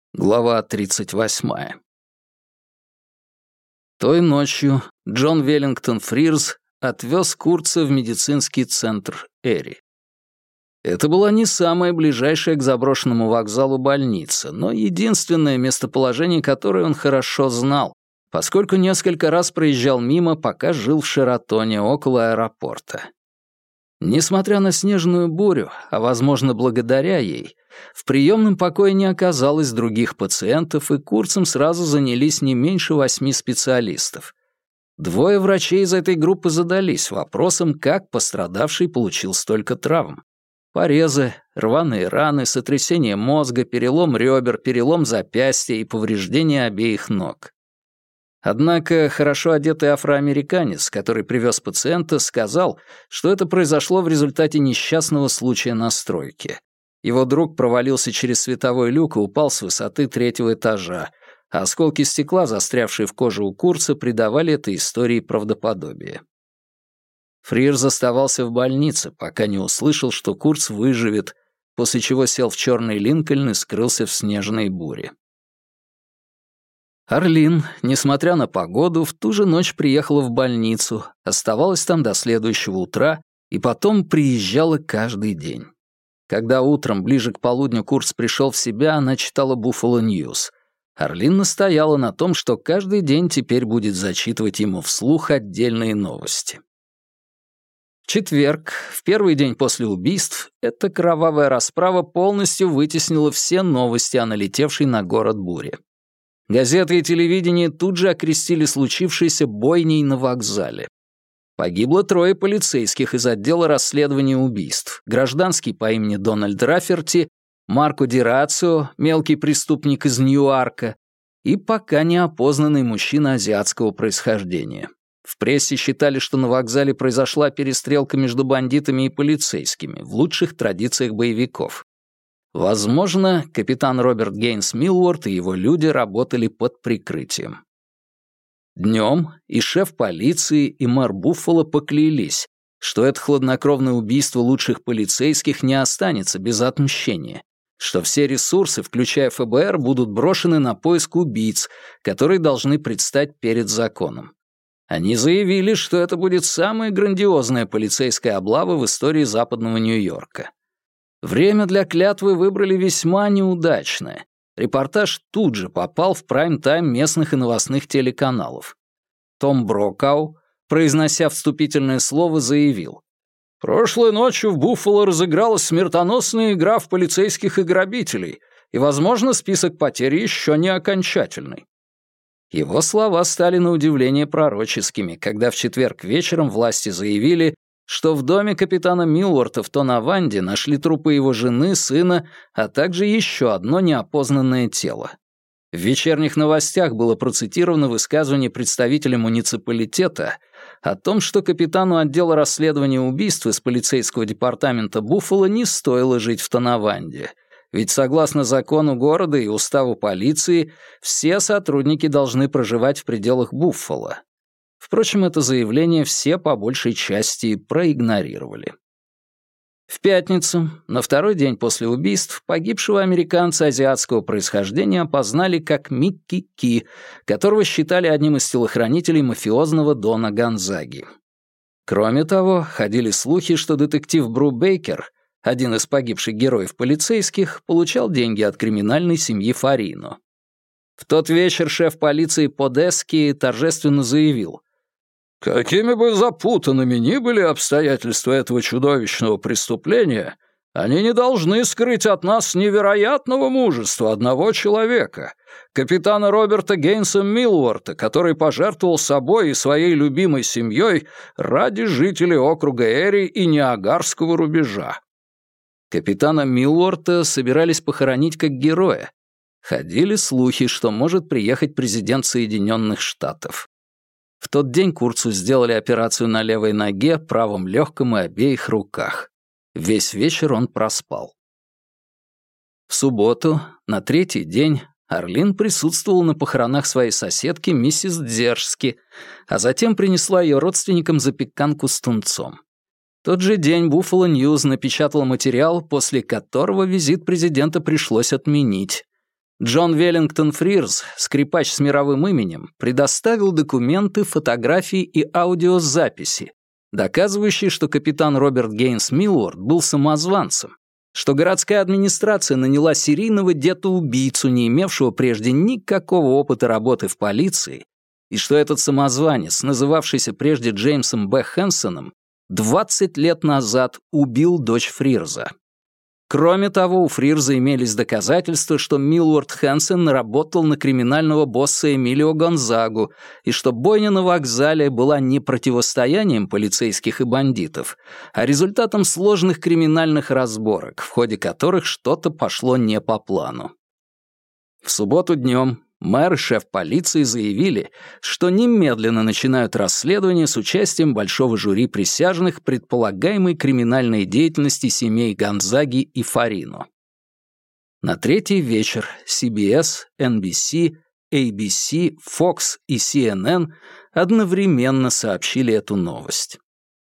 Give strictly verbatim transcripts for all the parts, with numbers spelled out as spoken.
Глава тридцать восьмая. Той ночью Джон Веллингтон Фрирз отвез Курца в медицинский центр Эри. Это была не самая ближайшая к заброшенному вокзалу больница, но единственное местоположение, которое он хорошо знал, поскольку несколько раз проезжал мимо, пока жил в Шератоне около аэропорта. Несмотря на снежную бурю, а, возможно, благодаря ей, в приемном покое не оказалось других пациентов, и Курцем сразу занялись не меньше восьми специалистов. Двое врачей из этой группы задались вопросом, как пострадавший получил столько травм. Порезы, рваные раны, сотрясение мозга, перелом ребер, перелом запястья и повреждения обеих ног. Однако хорошо одетый афроамериканец, который привез пациента, сказал, что это произошло в результате несчастного случая на стройке. Его друг провалился через световой люк и упал с высоты третьего этажа, а осколки стекла, застрявшие в коже у Курца, придавали этой истории правдоподобие. Фрирз оставался в больнице, пока не услышал, что Курц выживет, после чего сел в черный Линкольн и скрылся в снежной буре. Арлин, несмотря на погоду, в ту же ночь приехала в больницу, оставалась там до следующего утра и потом приезжала каждый день. Когда утром, ближе к полудню, Курц пришел в себя, она читала «Буффало Ньюс». Арлин настояла на том, что каждый день теперь будет зачитывать ему вслух отдельные новости. В четверг, в первый день после убийств, эта кровавая расправа полностью вытеснила все новости о налетевшей на город буре. Газеты и телевидение тут же окрестили случившееся бойней на вокзале. Погибло трое полицейских из отдела расследования убийств. Гражданский по имени Дональд Раферти, Марко Ди Рацио, мелкий преступник из Ньюарка, и пока неопознанный мужчина азиатского происхождения. В прессе считали, что на вокзале произошла перестрелка между бандитами и полицейскими, в лучших традициях боевиков. Возможно, капитан Роберт Гейнс Милворд и его люди работали под прикрытием. Днем и шеф полиции, и мэр Буффало поклялись, что это хладнокровное убийство лучших полицейских не останется без отмщения, что все ресурсы, включая эф бэ эр, будут брошены на поиск убийц, которые должны предстать перед законом. Они заявили, что это будет самая грандиозная полицейская облава в истории западного Нью-Йорка. Время для клятвы выбрали весьма неудачное. Репортаж тут же попал в прайм-тайм местных и новостных телеканалов. Том Брокау, произнося вступительное слово, заявил: «Прошлой ночью в Буффало разыгралась смертоносная игра в полицейских и грабителей, и, возможно, список потерь еще не окончательный». Его слова стали на удивление пророческими, когда в четверг вечером власти заявили, что в доме капитана Милворта в Тонаванде нашли трупы его жены, сына, а также еще одно неопознанное тело. В вечерних новостях было процитировано высказывание представителя муниципалитета о том, что капитану отдела расследования убийств из полицейского департамента Буффало не стоило жить в Тонаванде, ведь согласно закону города и уставу полиции все сотрудники должны проживать в пределах Буффало. Впрочем, это заявление все по большей части проигнорировали. В пятницу, на второй день после убийств, погибшего американца азиатского происхождения опознали как Микки Ки, которого считали одним из телохранителей мафиозного Дона Гонзаги. Кроме того, ходили слухи, что детектив Бру Бейкер, один из погибших героев полицейских, получал деньги от криминальной семьи Фарино. В тот вечер шеф полиции Подески торжественно заявил: «Какими бы запутанными ни были обстоятельства этого чудовищного преступления, они не должны скрыть от нас невероятного мужества одного человека, капитана Роберта Гейнса Милворта, который пожертвовал собой и своей любимой семьей ради жителей округа Эри и Ниагарского рубежа». Капитана Милворта собирались похоронить как героя. Ходили слухи, что может приехать президент Соединенных Штатов. В тот день Курцу сделали операцию на левой ноге, правом легком и обеих руках. Весь вечер он проспал. В субботу, на третий день, Арлин присутствовала на похоронах своей соседки миссис Дзержски, а затем принесла ее родственникам запеканку с тунцом. В тот же день Buffalo News напечатал материал, после которого визит президента пришлось отменить. Джон Веллингтон Фрирз, скрипач с мировым именем, предоставил документы, фотографии и аудиозаписи, доказывающие, что капитан Роберт Гейнс Миллуард был самозванцем, что городская администрация наняла серийного детоубийцу, не имевшего прежде никакого опыта работы в полиции, и что этот самозванец, называвшийся прежде Джеймсом Б. Хэнсоном, двадцать лет назад убил дочь Фрирза. Кроме того, у Фрирза имелись доказательства, что Миллуард Хэнсон работал на криминального босса Эмилио Гонзагу, и что бойня на вокзале была не противостоянием полицейских и бандитов, а результатом сложных криминальных разборок, в ходе которых что-то пошло не по плану. В субботу днем мэр и шеф полиции заявили, что немедленно начинают расследование с участием большого жюри присяжных предполагаемой криминальной деятельности семей Гонзаги и Фарино. На третий вечер си би эс, эн би си, эй би си, Fox и си эн эн одновременно сообщили эту новость.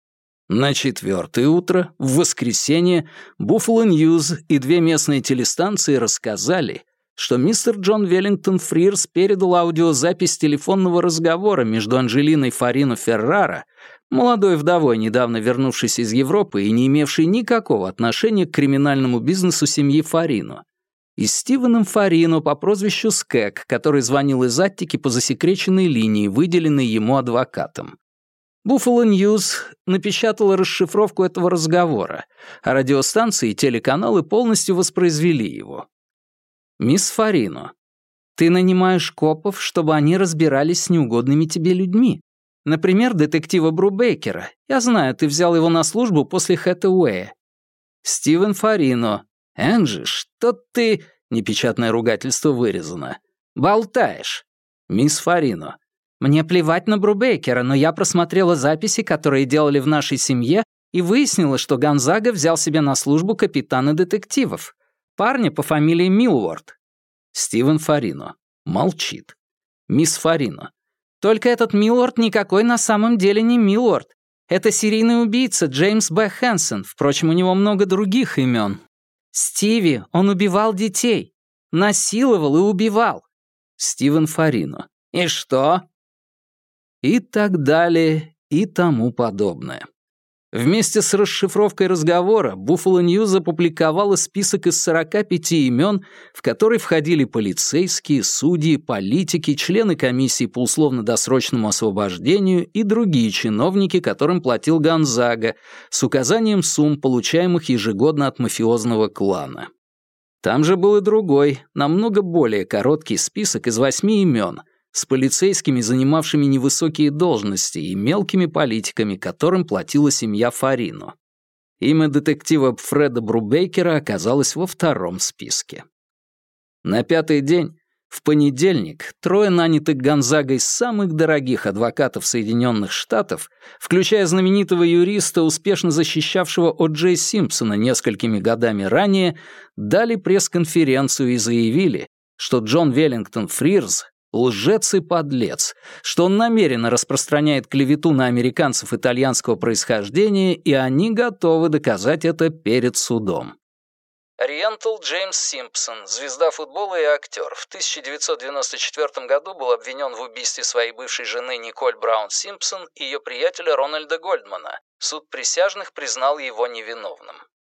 На четвертое утро, в воскресенье, Buffalo News и две местные телестанции рассказали, что мистер Джон Веллингтон Фрирз передал аудиозапись телефонного разговора между Анджелиной Фарино Феррара, молодой вдовой, недавно вернувшейся из Европы и не имевшей никакого отношения к криминальному бизнесу семьи Фарино, и Стивеном Фарино по прозвищу Скэг, который звонил из Аттики по засекреченной линии, выделенной ему адвокатом. Buffalo News напечатала расшифровку этого разговора, а радиостанции и телеканалы полностью воспроизвели его. «Мисс Фарино, ты нанимаешь копов, чтобы они разбирались с неугодными тебе людьми. Например, детектива Брубейкера. Я знаю, ты взял его на службу после Хэтэуэя. Стивен Фарино. Энджи, что ты...» Непечатное ругательство вырезано. «Болтаешь. Мисс Фарино. Мне плевать на Брубейкера, но я просмотрела записи, которые делали в нашей семье, и выяснила, что Гонзага взял себе на службу капитана детективов. Парня по фамилии Миллуард». Стивен Фарино. Молчит. Мисс Фарино. «Только этот Миллуард никакой на самом деле не Миллуард. Это серийный убийца Джеймс Б. Хэнсон. Впрочем, у него много других имен. Стиви, он убивал детей. Насиловал и убивал». Стивен Фарино. «И что?» И так далее, и тому подобное. Вместе с расшифровкой разговора Buffalo News опубликовала список из сорока пяти имен, в который входили полицейские, судьи, политики, члены комиссии по условно-досрочному освобождению и другие чиновники, которым платил Гонзага, с указанием сумм, получаемых ежегодно от мафиозного клана. Там же был и другой, намного более короткий список из восьми имен, с полицейскими, занимавшими невысокие должности, и мелкими политиками, которым платила семья Фарино. Имя детектива Фреда Брубейкера оказалось во втором списке. На пятый день, в понедельник, трое нанятых Гонзагой из самых дорогих адвокатов Соединенных Штатов, включая знаменитого юриста, успешно защищавшего О. Джей Симпсона несколькими годами ранее, дали пресс-конференцию и заявили, что Джон Веллингтон Фрирз лжец и подлец, что он намеренно распространяет клевету на американцев итальянского происхождения, и они готовы доказать это перед судом. Риентл Джеймс Симпсон, звезда футбола и актер, в тысяча девятьсот девяносто четвёртом году был обвинен в убийстве своей бывшей жены Николь Браун Симпсон и ее приятеля Рональда Гольдмана. Суд присяжных признал его невиновным.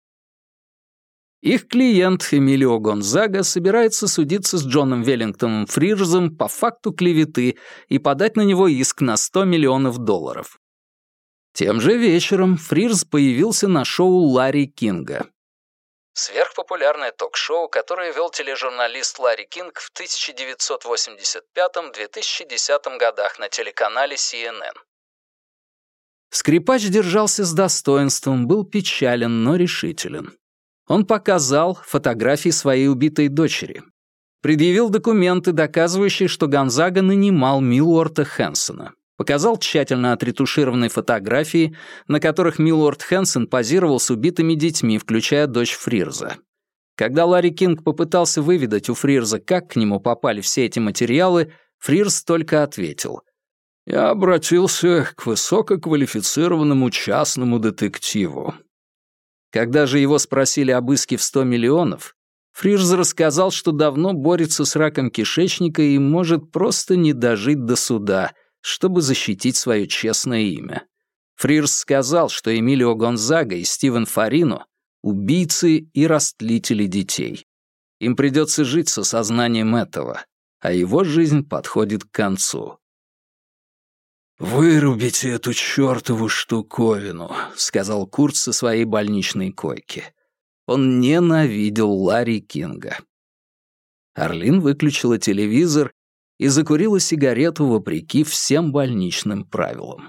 Их клиент Эмилио Гонзага собирается судиться с Джоном Веллингтоном Фрирзом по факту клеветы и подать на него иск на сто миллионов долларов. Тем же вечером Фрирз появился на шоу Ларри Кинга. Сверхпопулярное ток-шоу, которое вел тележурналист Ларри Кинг в тысяча девятьсот восемьдесят пятом — две тысячи десятом годах на телеканале си эн эн. Скрипач держался с достоинством, был печален, но решителен. Он показал фотографии своей убитой дочери. Предъявил документы, доказывающие, что Гонзага нанимал Миллуарда Хэнсона. Показал тщательно отретушированные фотографии, на которых Миллуард Хэнсон позировал с убитыми детьми, включая дочь Фрирза. Когда Ларри Кинг попытался выведать у Фрирза, как к нему попали все эти материалы, Фрирз только ответил: «Я обратился к высококвалифицированному частному детективу». Когда же его спросили об иске в сто миллионов, Фрирз рассказал, что давно борется с раком кишечника и может просто не дожить до суда, чтобы защитить свое честное имя. Фрирз сказал, что Эмилио Гонзага и Стивен Фарино — убийцы и растлители детей. Им придется жить с осознанием этого, а его жизнь подходит к концу. «Вырубите эту чёртову штуковину», — сказал Курт со своей больничной койки. Он ненавидел Ларри Кинга. Арлин выключила телевизор и закурила сигарету вопреки всем больничным правилам.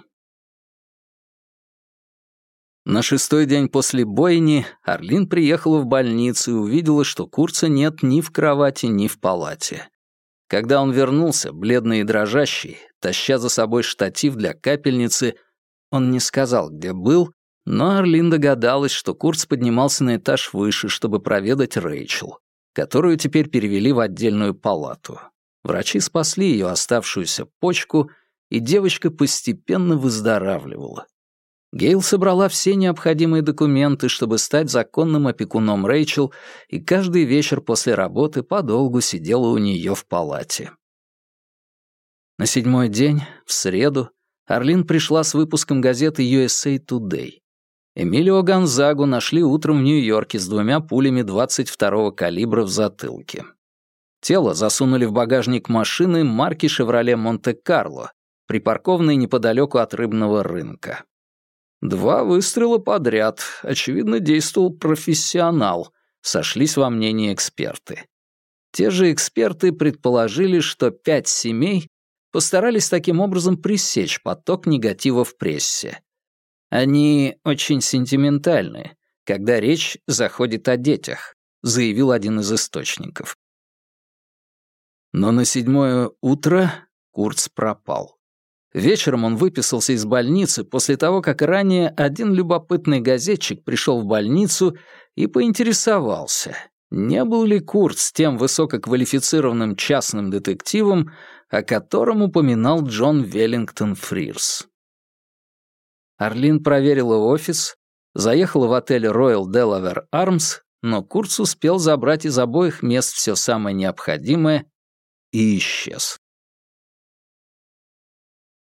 На шестой день после бойни Арлин приехала в больницу и увидела, что Курца нет ни в кровати, ни в палате. Когда он вернулся, бледный и дрожащий, таща за собой штатив для капельницы, он не сказал, где был, но Арлин догадалась, что Курц поднимался на этаж выше, чтобы проведать Рэйчел, которую теперь перевели в отдельную палату. Врачи спасли ее оставшуюся почку, и девочка постепенно выздоравливала. Гейл собрала все необходимые документы, чтобы стать законным опекуном Рэйчел, и каждый вечер после работы подолгу сидела у нее в палате. На седьмой день, в среду, Арлин пришла с выпуском газеты ю эс эй Today. Эмилио Гонзагу нашли утром в Нью-Йорке с двумя пулями двадцать второго калибра в затылке. Тело засунули в багажник машины марки «Шевроле Монте-Карло», припаркованной неподалеку от рыбного рынка. Два выстрела подряд, очевидно, действовал профессионал, сошлись во мнении эксперты. Те же эксперты предположили, что пять семей постарались таким образом пресечь поток негатива в прессе. Они очень сентиментальны, когда речь заходит о детях, заявил один из источников. Но на седьмое утро Курц пропал. Вечером он выписался из больницы после того, как ранее один любопытный газетчик пришел в больницу и поинтересовался, не был ли Курц тем высококвалифицированным частным детективом, о котором упоминал Джон Веллингтон Фрирз. Арлин проверила офис, заехала в отель Royal Delaware Arms, но Курц успел забрать из обоих мест все самое необходимое и исчез.